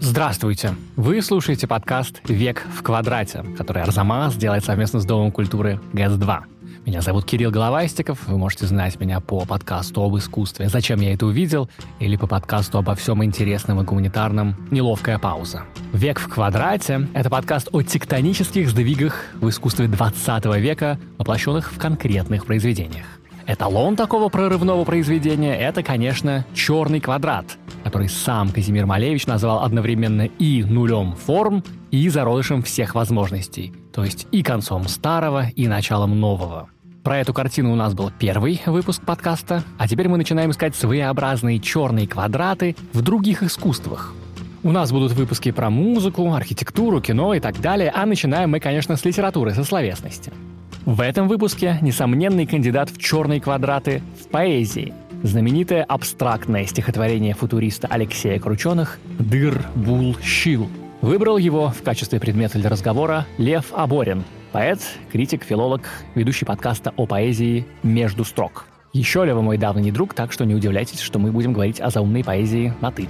Здравствуйте! Вы слушаете подкаст «Век в квадрате», который Арзамас делает совместно с Домом культуры ГЭС-2. Меня зовут Кирилл Головастиков, вы можете знать меня по подкасту об искусстве «Зачем я это увидел» или по подкасту обо всем интересном и гуманитарном «Неловкая пауза». «Век в квадрате» — это подкаст о тектонических сдвигах в искусстве 20 века, воплощенных в конкретных произведениях. Эталон такого прорывного произведения — это, конечно, «Черный квадрат», который сам Казимир Малевич назвал одновременно и нулем форм, и зародышем всех возможностей, то есть и концом старого, и началом нового. Про эту картину у нас был первый выпуск подкаста, а теперь мы начинаем искать своеобразные черные квадраты в других искусствах. У нас будут выпуски про музыку, архитектуру, кино и так далее, а начинаем мы, конечно, с литературы, со словесности. В этом выпуске несомненный кандидат в черные квадраты в поэзии. Знаменитое абстрактное стихотворение футуриста Алексея Крученых «Дыр-Бул-Щил». Выбрал его в качестве предмета для разговора Лев Аборин, поэт, критик, филолог, ведущий подкаста о поэзии «Между строк». Еще Лева мой давний друг, так что не удивляйтесь, что мы будем говорить о заумной поэзии на «ты».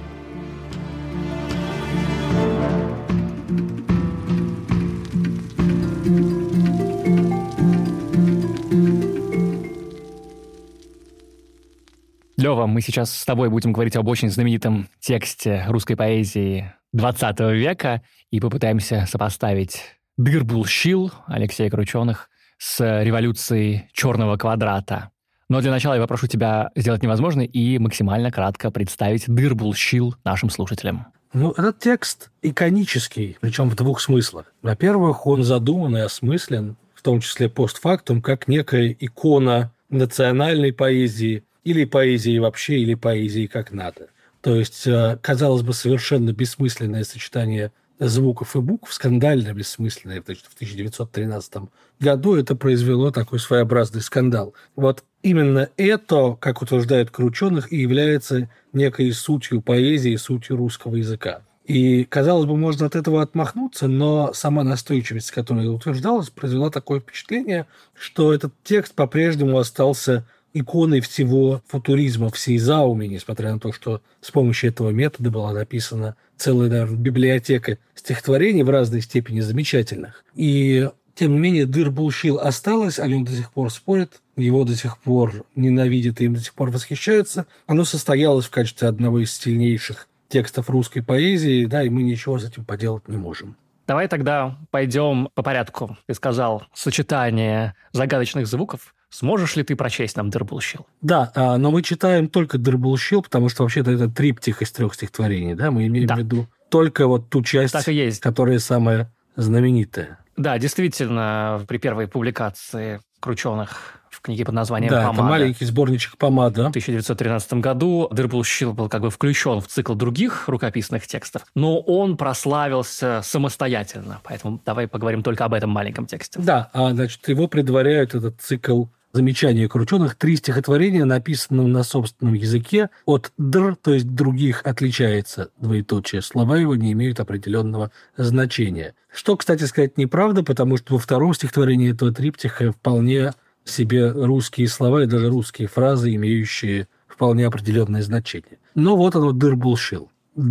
Лёва, мы сейчас с тобой будем говорить об очень знаменитом тексте русской поэзии 20 века и попытаемся сопоставить «Дыр-Бул-Щил» Алексея Крученых с революцией черного квадрата. Но для начала я попрошу тебя сделать невозможное и максимально кратко представить «Дыр-Бул-Щил» нашим слушателям. Этот текст иконический, причем в двух смыслах. Во-первых, он задуман и осмыслен, в том числе постфактум, как некая икона национальной поэзии, или поэзии вообще, или поэзии как надо. То есть, казалось бы, совершенно бессмысленное сочетание звуков и букв, скандально бессмысленное, потому что в 1913 году это произвело такой своеобразный скандал. Вот именно это, как утверждают Крученых, и является некой сутью поэзии, сутью русского языка. И, казалось бы, можно от этого отмахнуться, но сама настойчивость, которая утверждалась, произвела такое впечатление, что этот текст по-прежнему остался иконой всего футуризма, всей зауми, несмотря на то, что с помощью этого метода была написана целая, наверное, библиотека стихотворений в разной степени замечательных. И, тем не менее, «Дыр-Бул-Щил» осталось, о нем до сих пор спорят, его до сих пор ненавидят и им до сих пор восхищаются. Оно состоялось в качестве одного из сильнейших текстов русской поэзии, да, и мы ничего с этим поделать не можем. Давай тогда пойдем по порядку. Ты сказал сочетание загадочных звуков. Сможешь ли ты прочесть нам «Дыр-Бул-Щил»? Да, но мы читаем только «Дыр-Бул-Щил», потому что вообще-то это триптих из 3 стихотворений, да? Мы имеем в виду только вот ту часть, которая самая знаменитая. Да, действительно, при первой публикации Крученых в книге под названием «Помада». Да, это маленький сборничек «Помада». В 1913 году «Дыр-Бул-Щил» был как бы включен в цикл других рукописных текстов, но он прославился самостоятельно, поэтому давай поговорим только об этом маленьком тексте. Да, значит, его предваряют этот цикл замечания Крученых, 3 стихотворения, написанные на собственном языке. От «др», то есть «других», отличается двоеточие. Слова его не имеют определенного значения. Что, кстати сказать, неправда, потому что во 2 стихотворении этого триптиха вполне себе русские слова и даже русские фразы, имеющие вполне определенное значение. Но вот оно «Дыр-Бул-Щил».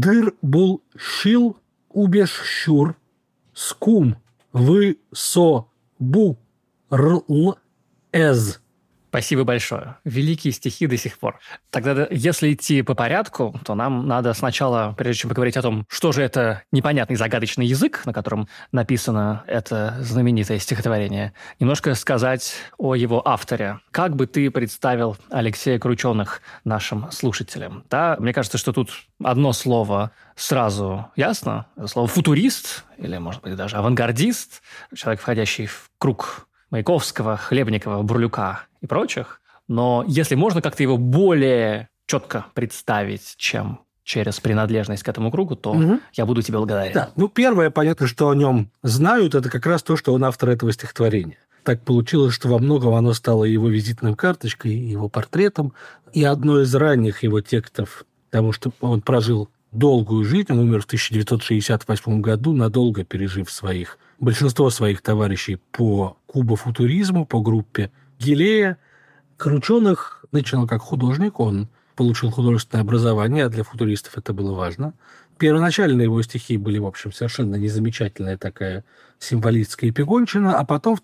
«Дыр-Бул-Щил убеш-щур, скум вы-со-бу-р-л-эз». Спасибо большое. Великие стихи до сих пор. Тогда, если идти по порядку, то нам надо сначала, прежде чем поговорить о том, что же это непонятный загадочный язык, на котором написано это знаменитое стихотворение, немножко сказать о его авторе. Как бы ты представил Алексея Крученых нашим слушателям? Да, мне кажется, что тут одно слово сразу ясно. Это слово «футурист» или, может быть, даже «авангардист», человек, входящий в круг Маяковского, Хлебникова, Бурлюка и прочих. Но если можно как-то его более четко представить, чем через принадлежность к этому кругу, то я буду тебе благодарен. Да. Первое, понятно, что о нем знают, это как раз то, что он автор этого стихотворения. Так получилось, что во многом оно стало его визитной карточкой, его портретом, и одно из ранних его текстов, потому что он прожил долгую жизнь, он умер в 1968 году, надолго пережив большинство своих товарищей по кубофутуризму, по группе Гилея. Крученых начинал как художник, он получил художественное образование, а для футуристов это было важно. Первоначально его стихи были, в общем, совершенно незамечательная такая символистская эпигонщина, а потом в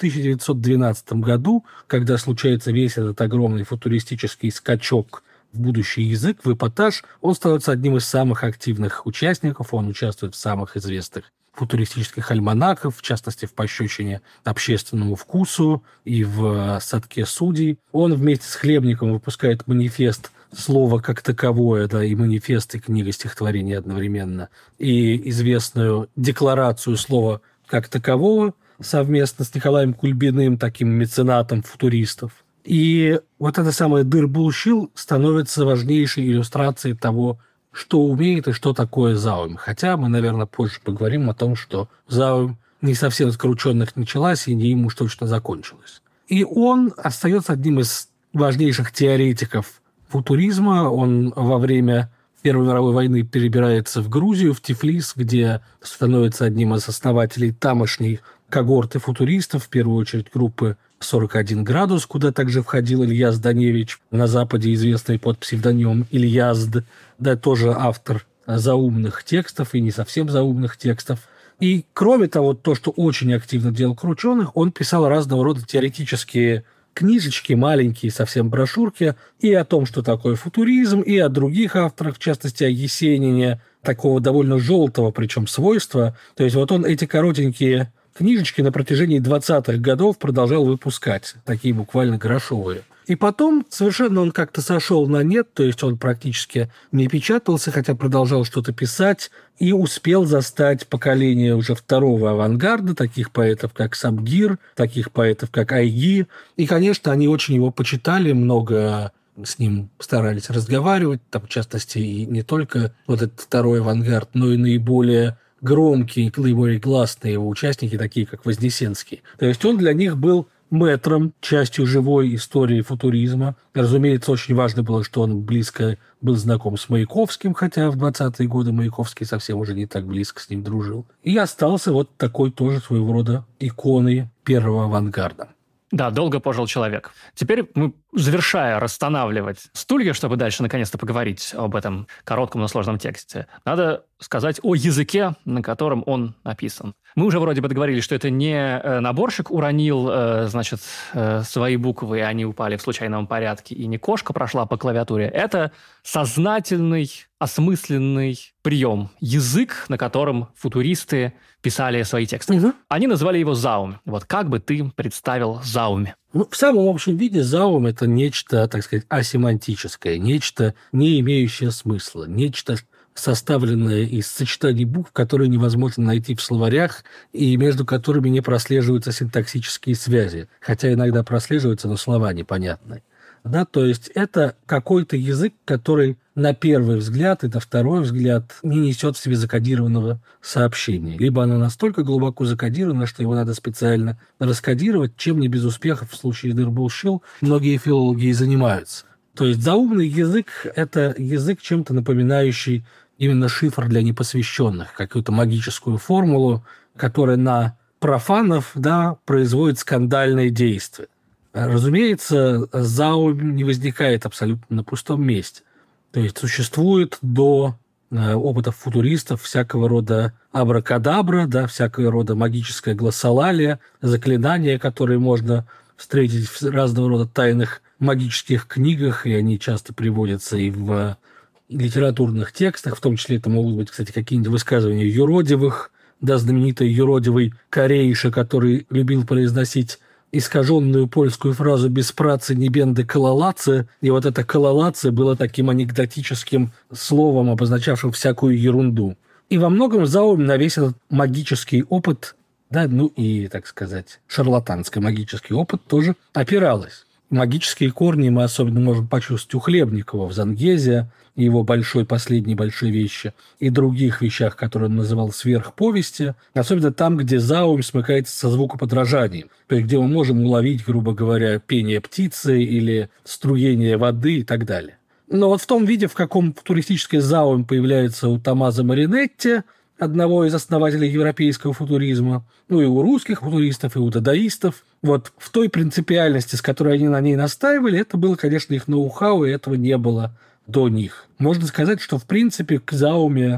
1912 году, когда случается весь этот огромный футуристический скачок в будущий язык, в эпатаж, он становится одним из самых активных участников, он участвует в самых известных футуристических альманахах, в частности, в «Пощечине общественному вкусу» и в «Садке судей». Он вместе с Хлебником выпускает манифест «Слово как таковое», да, и манифест, и книга стихотворений одновременно, и известную декларацию «Слова как такового» совместно с Николаем Кульбиным, таким меценатом футуристов. И вот это самое «дыр-булщил» становится важнейшей иллюстрацией того, что умеет и что такое Заум. Хотя мы, наверное, позже поговорим о том, что Заум не совсем с крученных началась и не им уж точно закончилась. И он остается одним из важнейших теоретиков футуризма. Он во время Первой мировой войны перебирается в Грузию, в Тифлис, где становится одним из основателей тамошней когорты футуристов, в первую очередь группы 41 градус, куда также входил Илья Зданевич, на Западе известный под псевдонимом Ильязд, да, тоже автор заумных текстов и не совсем заумных текстов. И, кроме того, то, что очень активно делал Крученых, он писал разного рода теоретические книжечки, маленькие совсем брошюрки, и о том, что такое футуризм, и о других авторах, в частности, о Есенине, такого довольно желтого, причем свойства. То есть вот он эти коротенькие книжечки на протяжении 20-х годов продолжал выпускать, такие буквально грошовые. И потом совершенно он как-то сошел на нет, то есть он практически не печатался, хотя продолжал что-то писать, и успел застать поколение уже второго авангарда, таких поэтов, как Сабгир, таких поэтов, как Айги. И, конечно, они очень его почитали, много с ним старались разговаривать, там, в частности, и не только вот этот второй авангард, но и наиболее громкие, наиболее гласные его участники, такие как Вознесенский. То есть он для них был мэтром, частью живой истории футуризма. Разумеется, очень важно было, что он близко был знаком с Маяковским, хотя в 20-е годы Маяковский совсем уже не так близко с ним дружил. И остался вот такой тоже своего рода иконой первого авангарда. Да, долго пожил человек. Теперь мы, завершая расстанавливать стулья, чтобы дальше наконец-то поговорить об этом коротком, но сложном тексте, надо сказать о языке, на котором он написан. Мы уже вроде бы договорились, что это не наборщик уронил, свои буквы, и они упали в случайном порядке, и не кошка прошла по клавиатуре. Это сознательный, осмысленный прием. Язык, на котором футуристы писали свои тексты. Угу. Они называли его Заум. Вот как бы ты представил Заум? В самом общем виде Заум – это нечто, так сказать, асемантическое, нечто, не имеющее смысла, нечто, составленное из сочетаний букв, которые невозможно найти в словарях и между которыми не прослеживаются синтаксические связи, хотя иногда прослеживаются, но слова непонятны. Да, то есть это какой-то язык, который на первый взгляд и на второй взгляд не несет в себе закодированного сообщения. Либо оно настолько глубоко закодировано, что его надо специально раскодировать, чем не без успехов в случае дыр-булщил многие филологи и занимаются. То есть заумный язык – это язык, чем-то напоминающий именно шифр для непосвященных, какую-то магическую формулу, которая на профанов, да, производит скандальные действия. Разумеется, Заум не возникает абсолютно на пустом месте. То есть существует до опытов футуристов всякого рода абракадабра, да, всякого рода магическая глоссолалия, заклинания, которые можно встретить в разного рода тайных магических книгах, и они часто приводятся и в литературных текстах, в том числе это могут быть, кстати, какие-нибудь высказывания юродивых, да, знаменитый юродивый Корейша, который любил произносить искаженную польскую фразу «без працы не бенды кололаце», и вот это кололаце было таким анекдотическим словом, обозначавшим всякую ерунду. И во многом Заум на весь этот магический опыт, да, ну и, так сказать, шарлатанский магический опыт тоже опиралась. Магические корни мы особенно можем почувствовать у Хлебникова в «Зангезе», его последней большой вещи, и других вещах, которые он называл сверхповести, особенно там, где Заум смыкается со звукоподражанием, то есть где мы можем уловить, грубо говоря, пение птицы или струение воды и так далее. Но вот в том виде, в каком футуристический Заум появляется у Томмазо Маринетти, одного из основателей европейского футуризма, ну и у русских футуристов, и у дадаистов, вот в той принципиальности, с которой они на ней настаивали, это было, конечно, их ноу-хау, и этого не было до них. Можно сказать, что, в принципе, к Зауме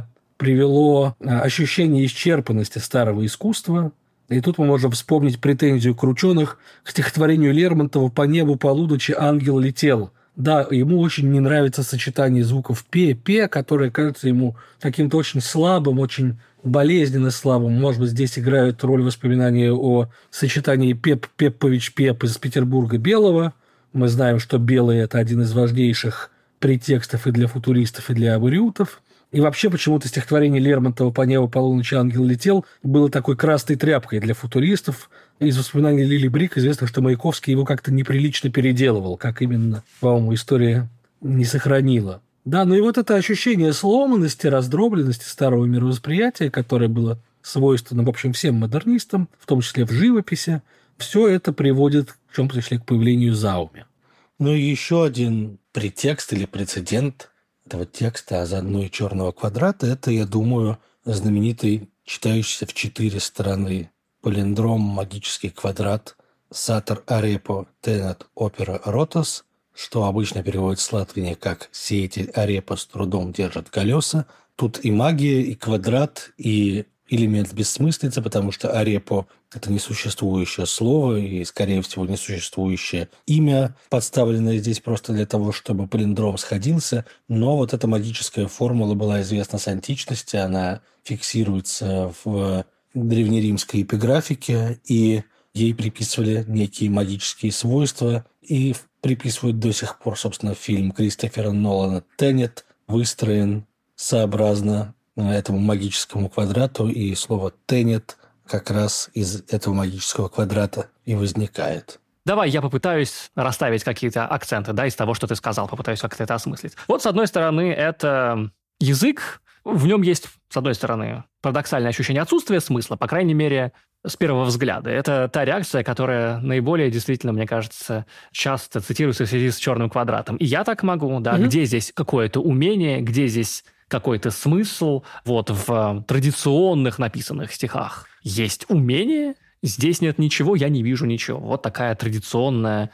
привело ощущение исчерпанности старого искусства. И тут мы можем вспомнить претензию крученых к стихотворению Лермонтова «По небу полуночи ангел летел». Да, ему очень не нравится сочетание звуков «пе», «пе», которое кажется ему каким-то очень слабым, очень болезненно слабым. Может быть, здесь играют роль воспоминания о сочетании Пеп Пеппович Пеп из Петербурга Белого. Мы знаем, что белый – это один из важнейших претекстов и для футуристов, и для абориутов. И вообще почему-то стихотворение Лермонтова «По небу полуночи ангел летел» было такой красной тряпкой для футуристов. Из воспоминаний Лили Брик известно, что Маяковский его как-то неприлично переделывал, как именно, по-моему, история не сохранила. Да, ну и вот это ощущение сломанности, раздробленности старого мировосприятия, которое было свойственно, в общем, всем модернистам, в том числе в живописи, все это приводит в чем-то числе к появлению Зауми. Ну и еще один претекст или прецедент этого текста а заодно и черного квадрата – это, я думаю, знаменитый, читающийся в 4 стороны палиндром «Магический квадрат» «Сатор арепо тенет опера ротос», что обычно переводится с латыни как «сеятель арепа с трудом держит колеса». Тут и магия, и квадрат, и элемент бессмыслицы, потому что арепо – это несуществующее слово и, скорее всего, несуществующее имя, подставленное здесь просто для того, чтобы палиндром сходился. Но вот эта магическая формула была известна с античности, она фиксируется в древнеримской эпиграфике, и ей приписывали некие магические свойства, и приписывают до сих пор, собственно, фильм Кристофера Нолана «Тенет» выстроен сообразно этому магическому квадрату, и слово «тенет» как раз из этого магического квадрата и возникает. Давай я попытаюсь расставить какие-то акценты, да, из того, что ты сказал, попытаюсь как-то это осмыслить. Вот, с одной стороны, это язык, в нем есть, с одной стороны, парадоксальное ощущение отсутствия смысла, по крайней мере, с первого взгляда. Это та реакция, которая наиболее, действительно, мне кажется, часто цитируется в связи с черным квадратом. И я так могу, да, где здесь какое-то умение, где здесь какой-то смысл. Вот в традиционных написанных стихах есть умение, здесь нет ничего, я не вижу ничего. Вот такая традиционная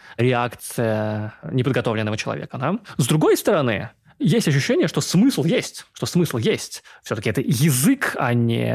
реакция неподготовленного человека. Да? С другой стороны, есть ощущение, что смысл есть, Все-таки это язык, а не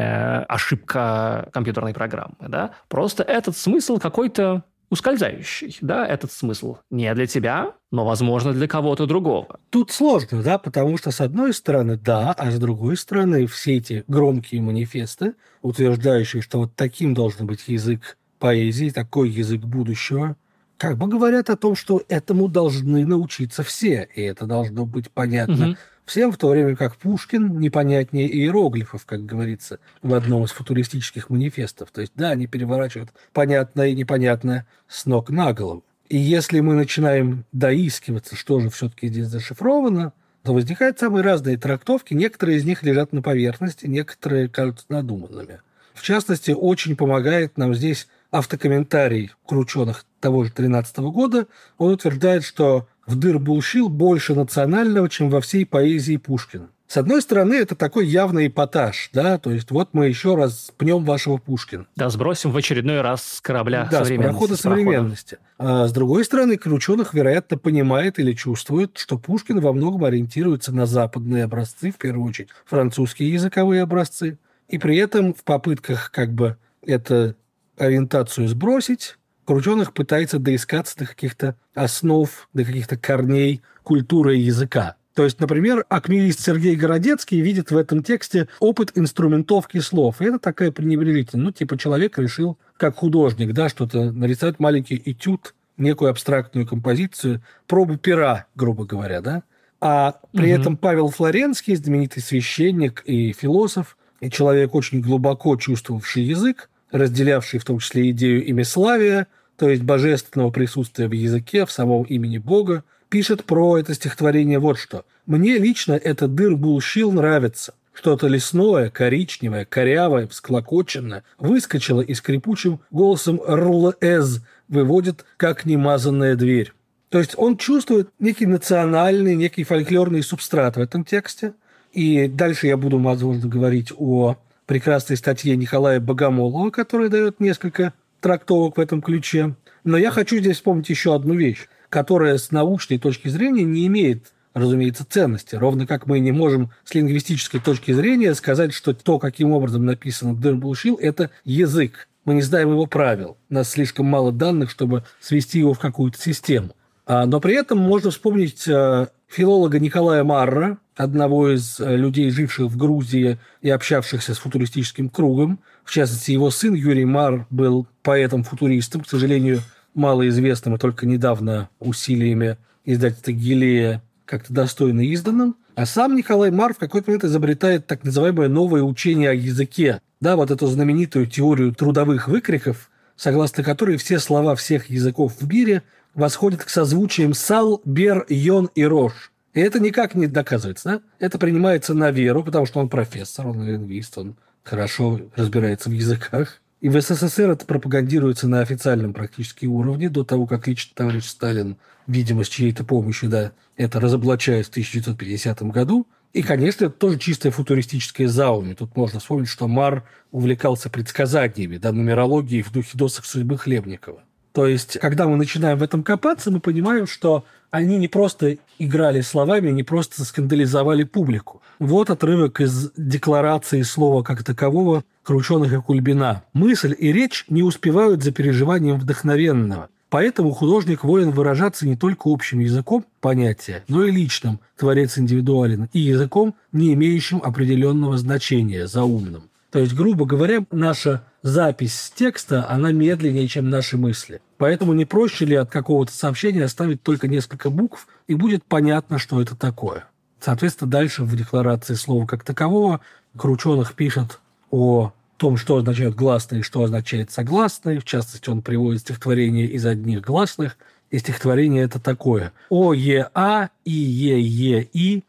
ошибка компьютерной программы. Да? Просто этот смысл какой-то ускользающий. Да? Этот смысл не для тебя, но, возможно, для кого-то другого. Тут сложно, да, потому что, с одной стороны, да, а с другой стороны, все эти громкие манифесты, утверждающие, что вот таким должен быть язык поэзии, такой язык будущего, как бы говорят о том, что этому должны научиться все, и это должно быть понятно всем, в то время как Пушкин непонятнее иероглифов, как говорится в одном из футуристических манифестов. То есть, да, они переворачивают понятное и непонятное с ног на голову. И если мы начинаем доискиваться, что же все-таки здесь зашифровано, то возникают самые разные трактовки. Некоторые из них лежат на поверхности, некоторые кажутся надуманными. В частности, очень помогает нам здесь автокомментарий крученых того же 13 года. Он утверждает, что в Дыр-Булшил больше национального, чем во всей поэзии Пушкина. С одной стороны, это такой явный эпатаж, да, то есть вот мы еще раз пнем вашего Пушкина. Да, сбросим в очередной раз с корабля современности. Да, с парохода современности. А с другой стороны, крученых, вероятно, понимает или чувствует, что Пушкин во многом ориентируется на западные образцы, в первую очередь французские языковые образцы, и при этом в попытках как бы эту ориентацию сбросить, Крученых пытается доискаться до каких-то основ, до каких-то корней культуры и языка. То есть, например, акмеист Сергей Городецкий видит в этом тексте опыт инструментовки слов. И это такая пренебрежительная. Ну, типа, человек решил, как художник, да, что-то нарисовать маленький этюд, некую абстрактную композицию, пробу пера, грубо говоря, да. А при этом Павел Флоренский, знаменитый священник и философ, и человек, очень глубоко чувствовавший язык, разделявший в том числе идею имяславия, то есть божественного присутствия в языке, в самом имени Бога, пишет про это стихотворение вот что. «Мне лично это Дыр-Булшил нравится. Что-то лесное, коричневое, корявое, всклокоченное выскочило и скрипучим голосом РЛЭЗ выводит, как немазанная дверь». То есть он чувствует некий национальный, некий фольклорный субстрат в этом тексте. И дальше я буду, возможно, говорить о прекрасной статье Николая Богомолова, которая дает несколько трактовок в этом ключе. Но я хочу здесь вспомнить еще одну вещь, которая с научной точки зрения не имеет разумеется, ценности. Ровно как мы не можем с лингвистической точки зрения сказать, что то, каким образом написано «дырбулшил», это язык. Мы не знаем его правил. У нас слишком мало данных, чтобы свести его в какую-то систему. Но при этом можно вспомнить филолога Николая Марра, одного из людей, живших в Грузии и общавшихся с футуристическим кругом. В частности, его сын Юрий Марр был поэтом-футуристом, к сожалению, малоизвестным и только недавно усилиями издательства Гилея как-то достойно изданным. А сам Николай Марр в какой-то момент изобретает так называемое новое учение о языке. Да, вот эту знаменитую теорию трудовых выкриков, согласно которой все слова всех языков в мире восходят к созвучиям «сал», «бер», «йон» и «рош». И это никак не доказывается. Да? Это принимается на веру, потому что он профессор, он лингвист, он хорошо разбирается в языках. И в СССР это пропагандируется на официальном практически уровне, до того, как лично товарищ Сталин, видимо, с чьей-то помощью, да, это разоблачает в 1950 году. И, конечно, это тоже чистое футуристическое зауми. Тут можно вспомнить, что Марр увлекался предсказаниями, да, нумерологией в духе досок судьбы Хлебникова. То есть, когда мы начинаем в этом копаться, мы понимаем, что они не просто играли словами, не просто скандализовали публику. Вот отрывок из декларации слова как такового Крученых и Кульбина. «Мысль и речь не успевают за переживанием вдохновенного. Поэтому художник волен выражаться не только общим языком понятия, но и личным, творец индивидуален, и языком, не имеющим определенного значения, заумным». То есть, грубо говоря, наша запись текста, она медленнее, чем наши мысли. Поэтому не проще ли от какого-то сообщения оставить только несколько букв, и будет понятно, что это такое. Соответственно, дальше в декларации слова как такового Крученых пишет о том, что означают гласные, что означает согласные. В частности, он приводит стихотворение из одних гласных, и стихотворение это такое. О-Е-А, И-Е-Е-И,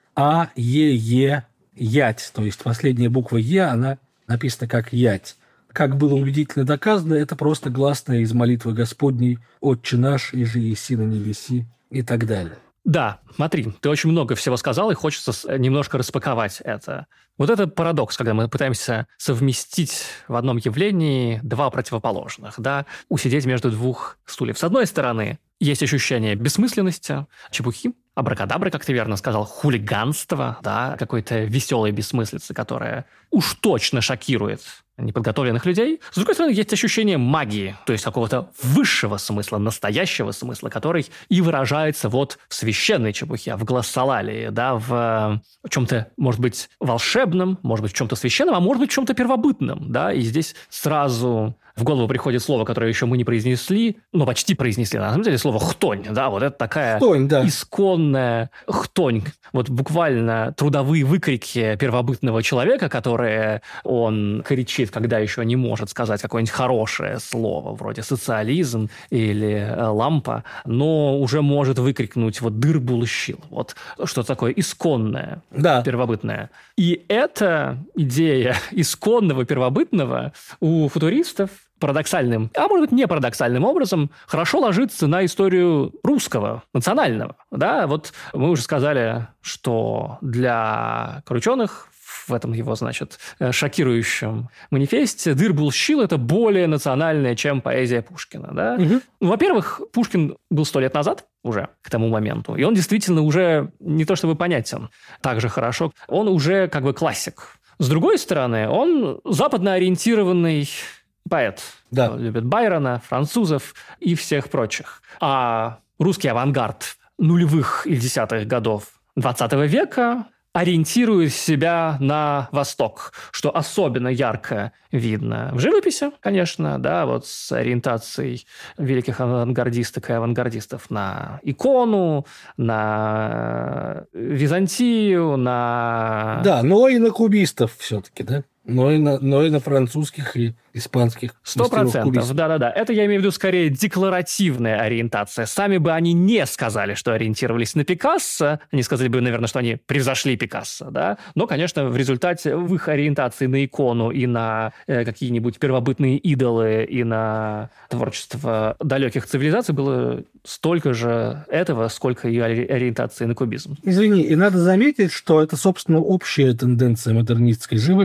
А-Е-Е, Ять. То есть последняя буква Е, она написано как «ять». Как было убедительно доказано, это просто гласное из молитвы Господней «Отче наш, иже еси на небеси» и так далее. Да, смотри, ты очень много всего сказал, и хочется немножко распаковать это. Вот это парадокс, когда мы пытаемся совместить в одном явлении два противоположных, да, усидеть между двух стульев. С одной стороны, есть ощущение бессмысленности, чепухи, абракадабры, как ты верно сказал, хулиганства, да, какой-то веселой бессмыслицы, которая уж точно шокирует неподготовленных людей. С другой стороны, есть ощущение магии, то есть какого-то высшего смысла, настоящего смысла, который и выражается вот в священной чепухе, в глоссолалии, да, в чем-то, может быть, волшебном, может быть, в чем-то священном, а может быть, в чем-то первобытном, да, и здесь сразу в голову приходит слово, которое еще мы не произнесли, но почти произнесли, на самом деле, слово «хтонь», да, вот это такая хтонь, да. Исконная хтонь, вот буквально трудовые выкрики первобытного человека, которые он кричит, когда еще не может сказать какое-нибудь хорошее слово, вроде социализм или лампа, но уже может выкрикнуть вот «дыр-булщил», вот что такое исконное, да, первобытное. И эта идея исконного первобытного у футуристов парадоксальным, а может быть не парадоксальным образом, хорошо ложится на историю русского, национального. Да? Вот мы уже сказали, что для Крученых в этом его, значит, шокирующем манифесте «Дыр-булщил» — это более национальное, чем поэзия Пушкина. Да? Угу. Ну, во-первых, Пушкин был 100 лет назад уже к тому моменту, и он действительно уже не то чтобы понятен так же хорошо, он уже как бы классик. С другой стороны, он западно-ориентированный поэт. Да. Он любит Байрона, французов и всех прочих. А русский авангард нулевых и десятых годов XX века ориентирует себя на Восток, что особенно ярко видно в живописи, конечно, да, вот с ориентацией великих авангардисток и авангардистов на икону, на Византию, на... Да, но и на кубистов все-таки, да? Но и на французских и испанских. 100%. Да-да-да. Это я имею в виду скорее декларативная ориентация. Сами бы они не сказали, что ориентировались на Пикассо. Они сказали бы, наверное, что они превзошли Пикассо. Да? Но, конечно, в результате в их ориентации на икону и на какие-нибудь первобытные идолы и на творчество далеких цивилизаций было столько же этого, сколько и ориентации на кубизм. Извини, и надо заметить, что это, собственно, общая тенденция модернистской живописи.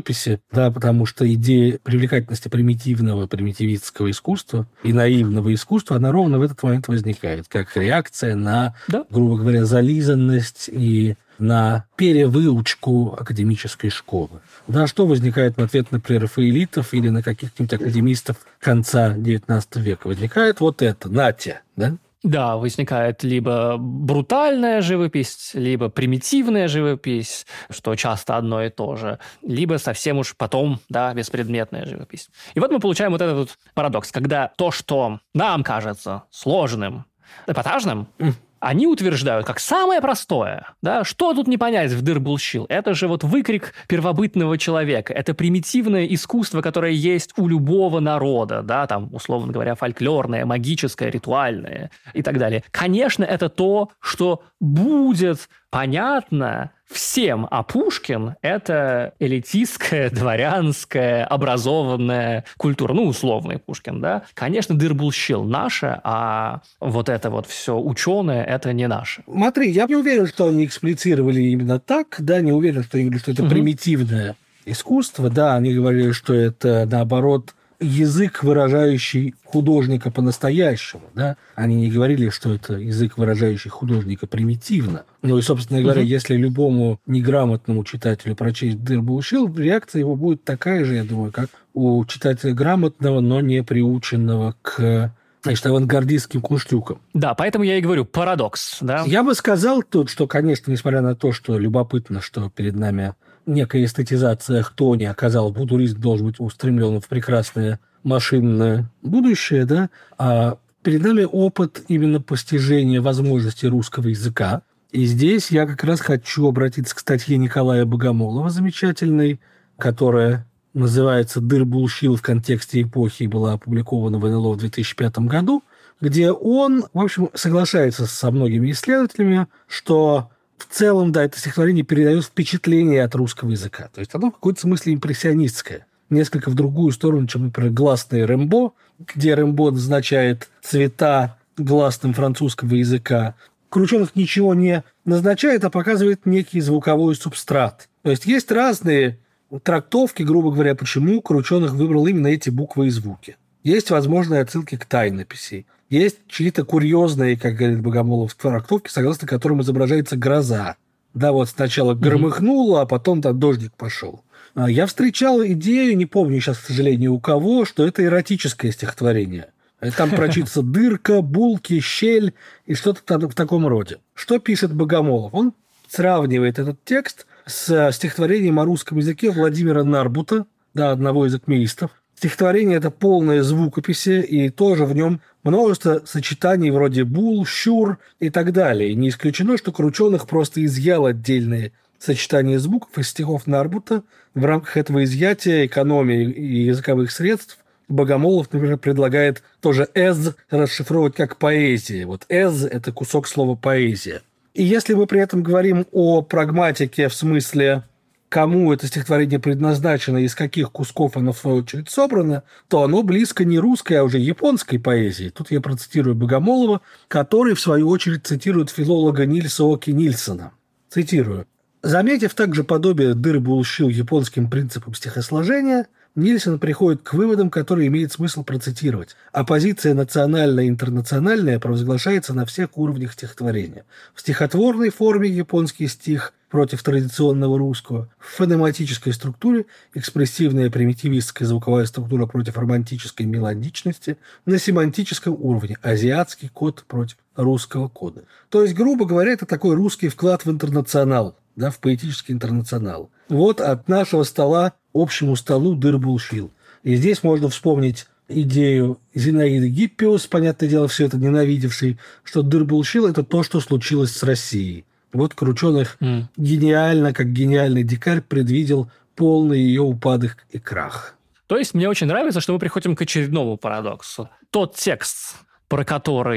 Да, потому что идея привлекательности примитивного, примитивистского искусства и наивного искусства, она ровно в этот момент возникает, как реакция на, грубо говоря, зализанность и на перевыучку академической школы. Да, что возникает в ответ на прерафаэлитов или на каких-нибудь академистов конца XIX века? Возникает вот это, нате, да? Да, возникает либо брутальная живопись, либо примитивная живопись, что часто одно и то же, либо совсем уж потом, да, беспредметная живопись. И вот мы получаем вот этот вот парадокс, когда то, что нам кажется сложным, эпатажным, они утверждают, как самое простое, да, что тут не понять в «Дыр был щил»? Это же вот выкрик первобытного человека, это примитивное искусство, которое есть у любого народа, да, там, условно говоря, фольклорное, магическое, ритуальное и так далее. Конечно, это то, что будет понятно всем, а Пушкин – это элитистская, дворянская, образованная культура, ну, условный Пушкин, да. Конечно, «Дыр был щил» наше, а вот это вот все ученое – это не наше. Смотри, я не уверен, что они эксплицировали именно так, да, не уверен, что они говорили, что это примитивное искусство, да, они говорили, что это, наоборот, язык, выражающий художника по-настоящему, да? Они не говорили, что это язык, выражающий художника примитивно. Ну и, собственно говоря, если любому неграмотному читателю прочесть «Дыр был щил», реакция его будет такая же, я думаю, как у читателя грамотного, но не приученного к, значит, авангардистским кунштюкам. Да, поэтому я и говорю, парадокс, да? Я бы сказал тут, что, конечно, несмотря на то, что любопытно, что перед нами некая эстетизация хтони, оказалось, будуризм должен быть устремлен в прекрасное машинное будущее, да, а перед нами опыт именно постижения возможностей русского языка. И здесь я как раз хочу обратиться к статье Николая Богомолова замечательной, которая называется «Дыр был щил» в контексте эпохи и была опубликована в НЛО в 2005 году, где он, в общем, соглашается со многими исследователями, что в целом, да, это стихотворение передает впечатление от русского языка. То есть оно в какой-то смысле импрессионистское. Несколько в другую сторону, чем, например, гласный Рембо, где Рембо назначает цвета гласным французского языка. Крученых ничего не назначает, а показывает некий звуковой субстрат. То есть есть разные трактовки, грубо говоря, почему Крученых выбрал именно эти буквы и звуки. Есть возможные отсылки к тайнописи. Есть чьи-то курьезные, как говорит Богомолов, трактовки, согласно которым изображается гроза. Да, вот сначала громыхнуло, а потом там дождик пошел. Я встречал идею, не помню сейчас, к сожалению, у кого, что это эротическое стихотворение. Там прочится дырка, булки, щель и что-то в таком роде. Что пишет Богомолов? Он сравнивает этот текст с стихотворением о русском языке Владимира Нарбута, да, одного из акмеистов. Стихотворение – это полное звукописи, и тоже в нем множество сочетаний вроде «бул», «щур» и так далее. И не исключено, что Крученых просто изъял отдельные сочетания звуков из стихов Нарбута. В рамках этого изъятия экономии и языковых средств Богомолов, например, предлагает тоже «эз» расшифровывать как «поэзия». Вот «эз» – это кусок слова «поэзия». И если мы при этом говорим о прагматике в смысле кому это стихотворение предназначено и из каких кусков оно, в свою очередь, собрано, то оно близко не русской, а уже японской поэзии. Тут я процитирую Богомолова, который, в свою очередь, цитирует филолога Нильса Оки Нильсона. Цитирую. Заметив также подобие «Дыр был щил» японским принципам стихосложения, Нильсон приходит к выводам, которые имеет смысл процитировать. Оппозиция национальная и интернациональная провозглашается на всех уровнях стихотворения. В стихотворной форме японский стих против традиционного русского, в фонематической структуре экспрессивная примитивистская звуковая структура против романтической мелодичности, на семантическом уровне азиатский код против русского кода. То есть, грубо говоря, это такой русский вклад в интернационал, да, в поэтический интернационал. Вот от нашего стола общему столу «Дыр был щил». И здесь можно вспомнить идею Зинаиды Гиппиус, понятное дело, все это ненавидевшей, что «Дыр был щил» – это то, что случилось с Россией. Вот Крученых гениально, как гениальный дикарь, предвидел полный ее упадок и крах. То есть мне очень нравится, что мы приходим к очередному парадоксу. Тот текст, про который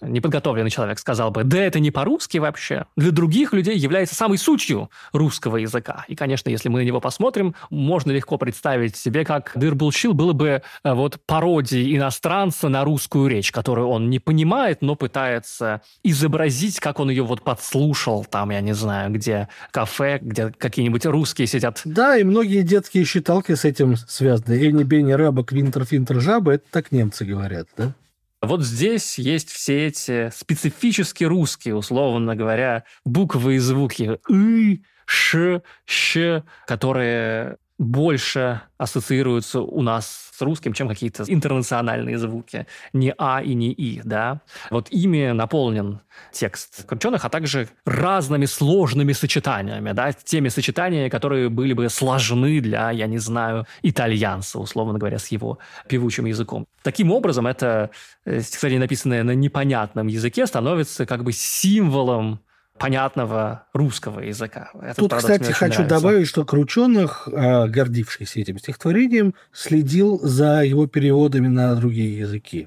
неподготовленный человек сказал бы, да это не по-русски вообще, для других людей является самой сутью русского языка. И, конечно, если мы на него посмотрим, можно легко представить себе, как «Дыр был щил» было бы вот пародией иностранца на русскую речь, которую он не понимает, но пытается изобразить, как он ее вот подслушал, там, я не знаю, где кафе, где какие-нибудь русские сидят. Да, и многие детские считалки с этим связаны. «Эни, бени, раба, квинтер, финтер, жаба» — это так немцы говорят, да? Вот здесь есть все эти специфически русские, условно говоря, буквы и звуки «ы», «ш», «щ», которые больше ассоциируются у нас с русским, чем какие-то интернациональные звуки. Не «а» и не «и», да? Вот ими наполнен текст Крученых, а также разными сложными сочетаниями, да? Теми сочетаниями, которые были бы сложны для, я не знаю, итальянца, условно говоря, с его певучим языком. Таким образом, это стихотворение, написанное на непонятном языке, становится как бы символом понятного русского языка. Тут, кстати, хочу добавить, что Крученых, гордившийся этим стихотворением, следил за его переводами на другие языки.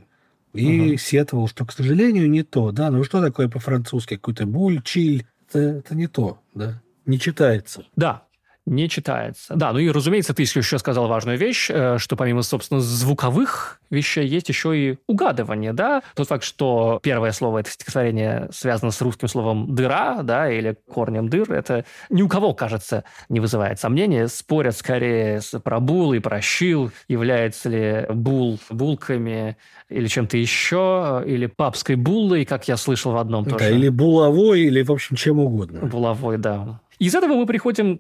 И сетовал, что, к сожалению, не то. Да? Ну что такое по-французски? Какой-то буль, чиль. Это не то. Да? Не читается. Да. Не читается. Да, ну и, разумеется, ты еще сказал важную вещь, что помимо, собственно, звуковых вещей есть еще и угадывание, да? Тот факт, что первое слово этого стихотворения связано с русским словом «дыра», да, или корнем «дыр», это ни у кого, кажется, не вызывает сомнения. Спорят скорее про бул и про щил, является ли бул булками или чем-то еще, или папской буллой, как я слышал в одном тоже. Да, или булавой, или, в общем, чем угодно. Булавой, да. Из этого мы приходим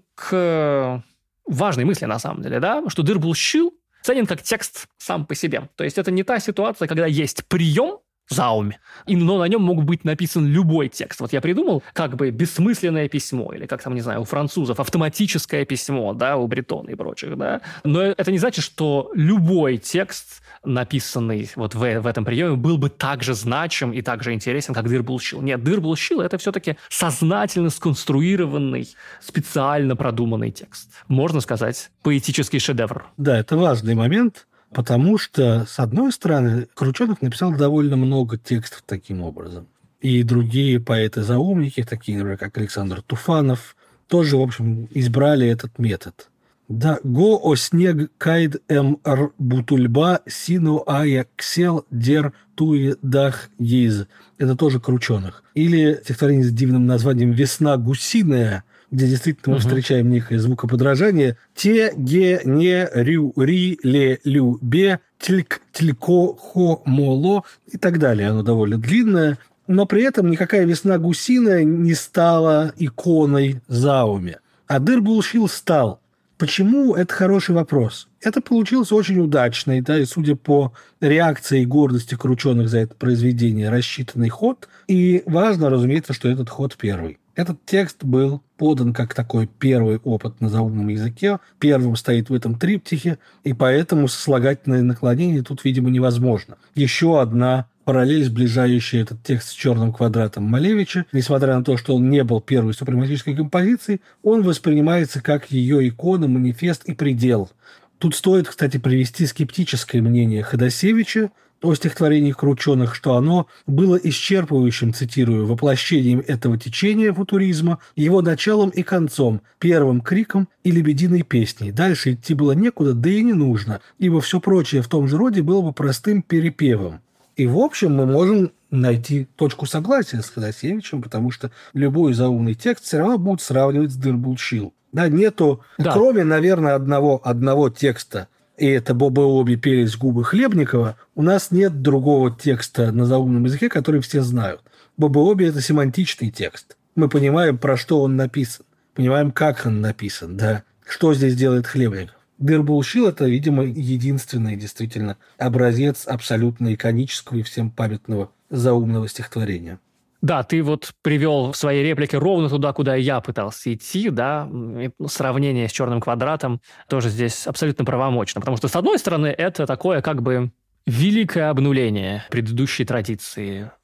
к важной мысли, на самом деле, да, что «Дыр был щил» ценен как текст сам по себе. То есть это не та ситуация, когда есть прием, зауме, но на нем мог быть написан любой текст. Вот я придумал как бы бессмысленное письмо, или как там, не знаю, у французов автоматическое письмо, да, у Бретона и прочих, да. Но это не значит, что любой текст, написанный вот в этом приеме, был бы так же значим и так же интересен, как «Дыр был щил». Нет, «Дыр был щил» — это все-таки сознательно сконструированный, специально продуманный текст. Можно сказать, поэтический шедевр. Да, это важный момент. Потому что, с одной стороны, Крученых написал довольно много текстов таким образом. И другие поэты-заумники, такие, например, как Александр Туфанов, тоже, в общем, избрали этот метод. Да, го о снег кайд р бутульба сину ая ксел дер туи дах ез. Это тоже Крученых. Или стихотворение с дивным названием «Весна гусиная», где действительно мы встречаем некое звукоподражание. Те, ге, не, рю, ри, ле, лю, бе, тильк, тилько, хо, моло и так далее. Оно довольно длинное. Но при этом никакая «Весна гусиная» не стала иконой зауме. А «Дыр был щил» стал. Почему? Это хороший вопрос. Это получилось очень удачно, да, и судя по реакции и гордости Крученых за это произведение, рассчитанный ход. И важно, разумеется, что этот ход первый. Этот текст был подан как такой первый опыт на заумном языке. Первым стоит в этом триптихе, и поэтому сослагательное наклонение тут, видимо, невозможно. Еще одна параллель, сближающая этот текст с «Черным квадратом» Малевича. Несмотря на то, что он не был первой супрематической композицией, он воспринимается как ее икона, манифест и предел. Тут стоит, кстати, привести скептическое мнение Ходосевича о стихотворении Крученых, что оно было исчерпывающим, цитирую, воплощением этого течения футуризма, его началом и концом, первым криком и лебединой песней. Дальше идти было некуда, да и не нужно, ибо все прочее в том же роде было бы простым перепевом. И, в общем, мы можем найти точку согласия с Ходосевичем, потому что любой заумный текст все равно будут сравнивать с «Дыр был щил». Да, нету, кроме, наверное, одного текста, и это «Бобы-обе пелись губы Хлебникова», у нас нет другого текста на заумном языке, который все знают. «Бобы-обе» — это семантичный текст. Мы понимаем, про что он написан, понимаем, как он написан, да, что здесь делает Хлебников. «Дыр был щил» — это, видимо, единственный действительно образец абсолютно иконического и всем памятного заумного стихотворения. Да, ты вот привел в своей реплике ровно туда, куда я пытался идти, да, и сравнение с «Черным квадратом» тоже здесь абсолютно правомочно, потому что, с одной стороны, это такое как бы великое обнуление предыдущей традиции.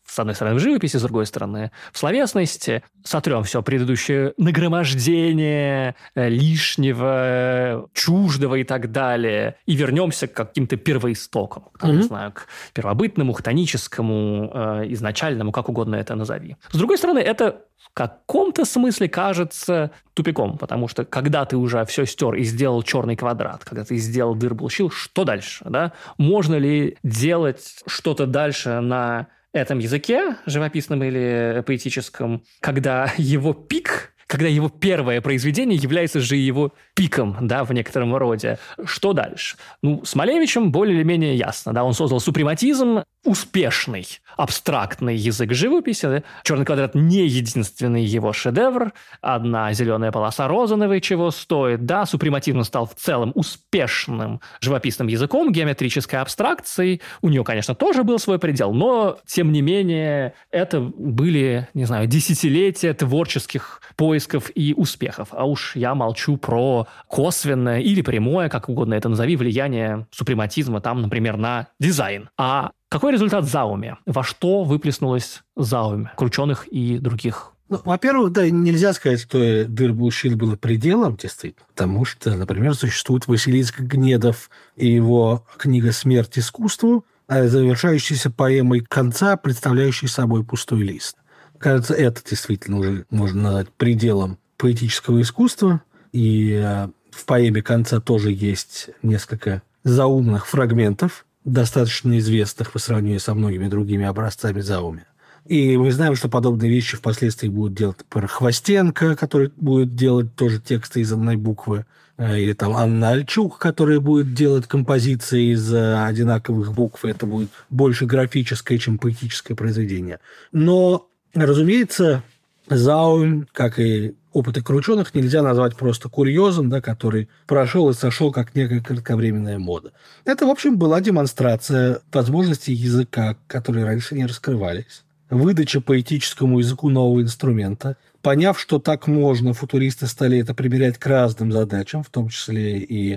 с одной стороны, в живописи, с другой стороны, в словесности. Сотрем все предыдущее нагромождение лишнего, чуждого и так далее, и вернемся к каким-то первоистокам, не знаю, к первобытному, хтоническому, изначальному, как угодно это назови. С другой стороны, это в каком-то смысле кажется тупиком, потому что когда ты уже все стер и сделал черный квадрат, когда ты сделал дыр-булщил, что дальше? Да? Можно ли делать что-то дальше на этом языке, живописном или поэтическом, когда его пик, когда его первое произведение является же его пиком, да, в некотором роде. Что дальше? Ну, с Малевичем более или менее ясно, да, он создал супрематизм, успешный, абстрактный язык живописи. Да? «Черный квадрат» не единственный его шедевр. Одна зеленая полоса Розановой чего стоит. Да, супрематизм стал в целом успешным живописным языком, геометрической абстракцией. У нее, конечно, тоже был свой предел, но, тем не менее, это были, не знаю, десятилетия творческих поисков и успехов. А уж я молчу про косвенное или прямое, как угодно это назови, влияние супрематизма там, например, на дизайн. А какой результат Зауме? Во что выплеснулось Зауме, Крученых и других? Ну, во-первых, да, нельзя сказать, что дыр-булщит было пределом, действительно, потому что, например, существует Василиск Гнедов и его книга «Смерть искусству», завершающаяся поэмой конца, представляющей собой пустой лист. Кажется, это действительно уже можно назвать пределом поэтического искусства, и в поэме конца тоже есть несколько заумных фрагментов, достаточно известных по сравнению со многими другими образцами Зауме. И мы знаем, что подобные вещи впоследствии будут делать, например, Хвостенко, который будет делать тоже тексты из одной буквы, или там Анна Альчук, которая будет делать композиции из одинаковых букв. Это будет больше графическое, чем поэтическое произведение. Но, разумеется, Заум, как и опыты Крученых, нельзя назвать просто курьезом, да, который прошел и сошел как некая кратковременная мода. Это, в общем, была демонстрация возможностей языка, которые раньше не раскрывались. Выдача поэтическому языку нового инструмента. Поняв, что так можно, футуристы стали это примерять к разным задачам, в том числе и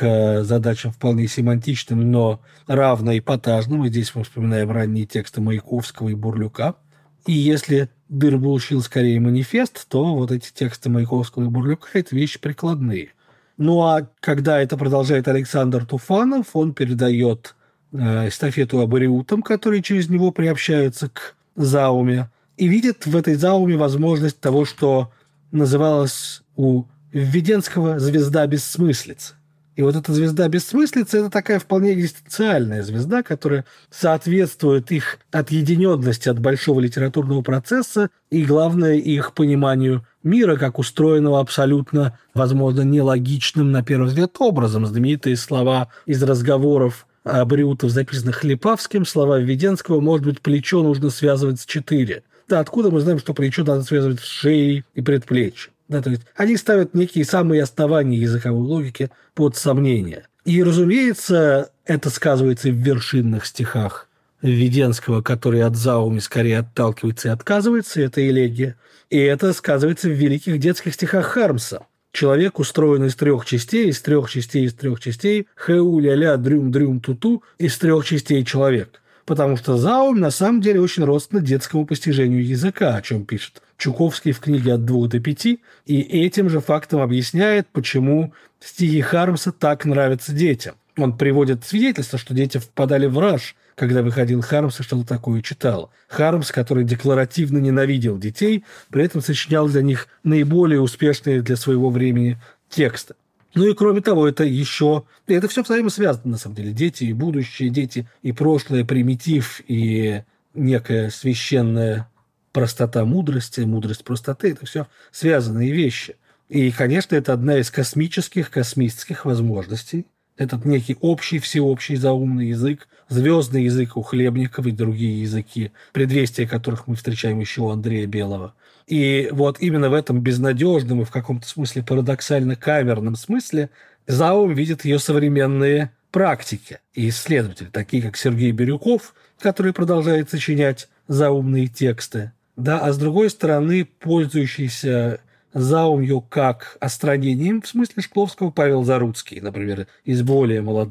к задачам вполне семантичным, но равно эпатажным. И здесь мы вспоминаем ранние тексты Маяковского и Бурлюка. И если дыр-булщил скорее манифест, то вот эти тексты Маяковского и Бурлюка – это вещи прикладные. Ну а когда это продолжает Александр Туфанов, он передает эстафету абориутам, которые через него приобщаются к Зауме, и видит в этой Зауме возможность того, что называлось у Введенского «звезда бессмыслицы». И вот эта звезда бессмыслицы – это такая вполне экзистенциальная звезда, которая соответствует их отъединенности от большого литературного процесса и, главное, их пониманию мира, как устроенного абсолютно, возможно, нелогичным на первый взгляд образом. Знаменитые слова из разговоров абориутов, записанных Хлепавским, слова Введенского: «Может быть, плечо нужно связывать с 4». Да, откуда мы знаем, что плечо надо связывать с шеей и предплечьем? Да, то есть они ставят некие самые основания языковой логики под сомнение. И, разумеется, это сказывается и в вершинных стихах Введенского, который от Зауми скорее отталкивается и отказывается, это элегия. И это сказывается в великих детских стихах Хармса. Человек устроен из 3 частей, из 3 частей, из 3 частей, хэу, ля-ля, дрюм-дрюм, туту, из 3 частей человек. Потому что Заум на самом деле очень родственно детскому постижению языка, о чем пишет Чуковский в книге «От 2 до 5», и этим же фактом объясняет, почему стихи Хармса так нравятся детям. Он приводит свидетельство, что дети впадали в раж, когда выходил Хармс и что-то такое читал. Хармс, который декларативно ненавидел детей, при этом сочинял для них наиболее успешные для своего времени тексты. Ну и кроме того, это все взаимосвязано, на самом деле. Дети и будущее, дети и прошлое, примитив и некая священная простота мудрости, мудрость простоты – это все связанные вещи. И, конечно, это одна из космических возможностей. Этот некий общий, всеобщий заумный язык, звездный язык у Хлебников и другие языки, предвестия которых мы встречаем еще у Андрея Белого. И вот именно в этом безнадежном и в каком-то смысле парадоксально-камерном смысле Заум видит ее современные практики и исследователи, такие как Сергей Бирюков, который продолжает сочинять заумные тексты, да, а с другой стороны, пользующийся Заумью как остранением, в смысле Шкловского, Павел Заруцкий, например, из более молодых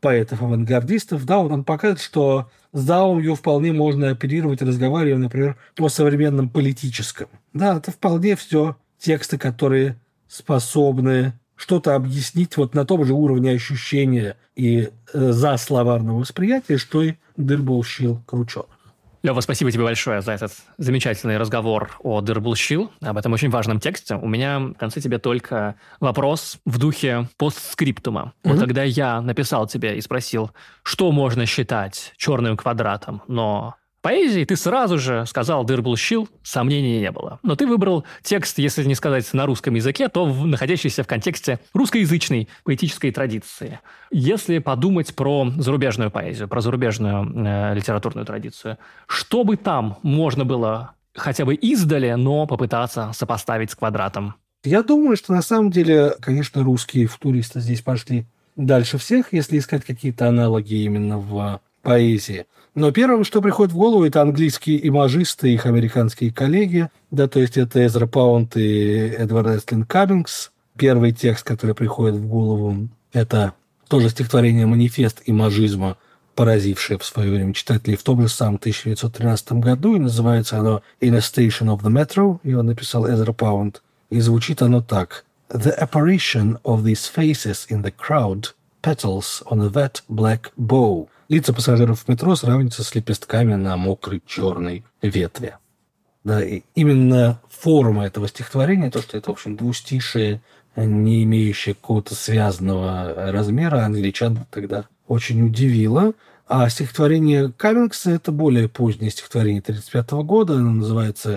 поэтов-авангардистов, да, он показывает, что с заумью вполне можно оперировать, разговаривая, например, о современном политическом. Да, это вполне все тексты, которые способны что-то объяснить вот на том же уровне ощущения и засловарного восприятия, что и Дырбулшил Крученых. Лёва, спасибо тебе большое за этот замечательный разговор о Дырбулшил, об этом очень важном тексте. У меня в конце тебе только вопрос в духе постскриптума. Вот когда я написал тебе и спросил, что можно считать черным квадратом, но в поэзии ты сразу же сказал Дырбулшил, сомнений не было. Но ты выбрал текст, если не сказать на русском языке, то находящийся в контексте русскоязычной поэтической традиции. Если подумать про зарубежную поэзию, про зарубежную литературную традицию, что бы там можно было хотя бы издали, но попытаться сопоставить с квадратом? Я думаю, что на самом деле, конечно, русские футуристы здесь пошли дальше всех, если искать какие-то аналоги именно в поэзии. Но первое, что приходит в голову, это английские имажисты и их американские коллеги. Да, то есть это Эзра Паунд и Эдвард Эстлин Каммингс. Первый текст, который приходит в голову, это тоже стихотворение «Манифест имажизма», поразившее в свое время читателей в том же самом 1913 году. И называется оно «In a Station of the Metro». Его написал Эзра Паунд. И звучит оно так. «The apparition of these faces in the crowd petals on a wet black bow». Лица пассажиров в метро сравниваются с лепестками на мокрой черной ветви. Да, и именно форма этого стихотворения, то, что это, в общем, двустишие, не имеющее какого-то связанного размера, англичан тогда очень удивило. А стихотворение Каммингса – это более позднее стихотворение 1935 года. Оно называется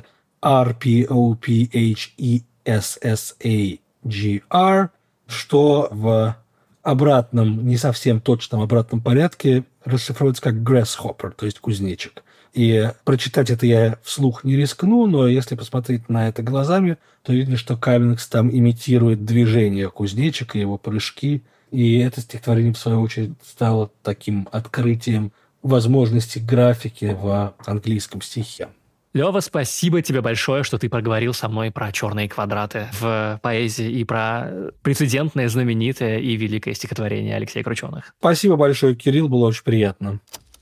RPOPHESSAGR, что в обратном, не совсем точном обратном порядке расшифровывается как grasshopper, то есть кузнечик. И прочитать это я вслух не рискну, но если посмотреть на это глазами, то видно, что Каммингс там имитирует движение кузнечика, его прыжки. И это стихотворение, в свою очередь, стало таким открытием возможности графики в английском стихе. Лёва, спасибо тебе большое, что ты проговорил со мной про черные квадраты в поэзии и про прецедентное, знаменитое и великое стихотворение Алексея Крученых. Спасибо большое, Кирилл, было очень приятно.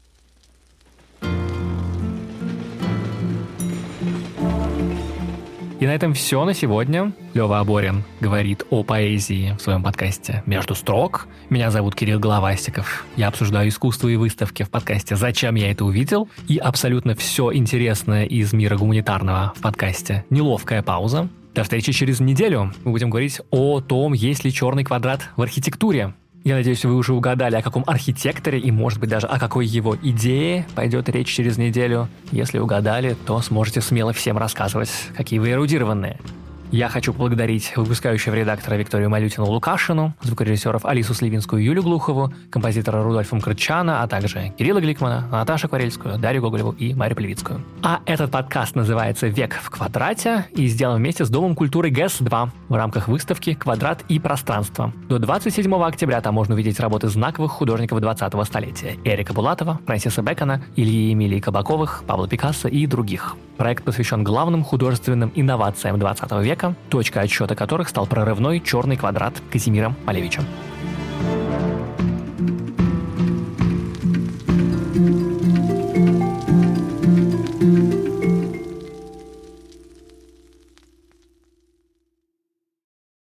И на этом все на сегодня. Лёва Аборин говорит о поэзии в своем подкасте «Между строк». Меня зовут Кирилл Головастиков. Я обсуждаю искусство и выставки в подкасте «Зачем я это увидел?» и абсолютно все интересное из мира гуманитарного в подкасте «Неловкая пауза». До встречи через неделю. Мы будем говорить о том, есть ли черный квадрат в архитектуре. Я надеюсь, вы уже угадали, о каком архитекторе и, может быть, даже о какой его идее пойдет речь через неделю. Если угадали, то сможете смело всем рассказывать, какие вы эрудированные. Я хочу поблагодарить выпускающего редактора Викторию Малютину-Лукашину, звукорежиссеров Алису Сливинскую и Юлю Глухову, композитора Рудольфа Мкртчана, а также Кирилла Гликмана, Наташу Кварельскую, Дарью Гоголеву и Марию Плевицкую. А этот подкаст называется «Век в квадрате» и сделан вместе с Домом культуры ГЭС-2 в рамках выставки «Квадрат и пространство». До 27 октября там можно увидеть работы знаковых художников 20-го столетия: Эрика Булатова, Фрэнсиса Бэкона, Ильи и Эмилии Кабаковых, Пабло Пикассо и других. Проект посвящен главным художественным инновациям 20 века, точка отсчета которых стал прорывной черный квадрат Казимира Малевича.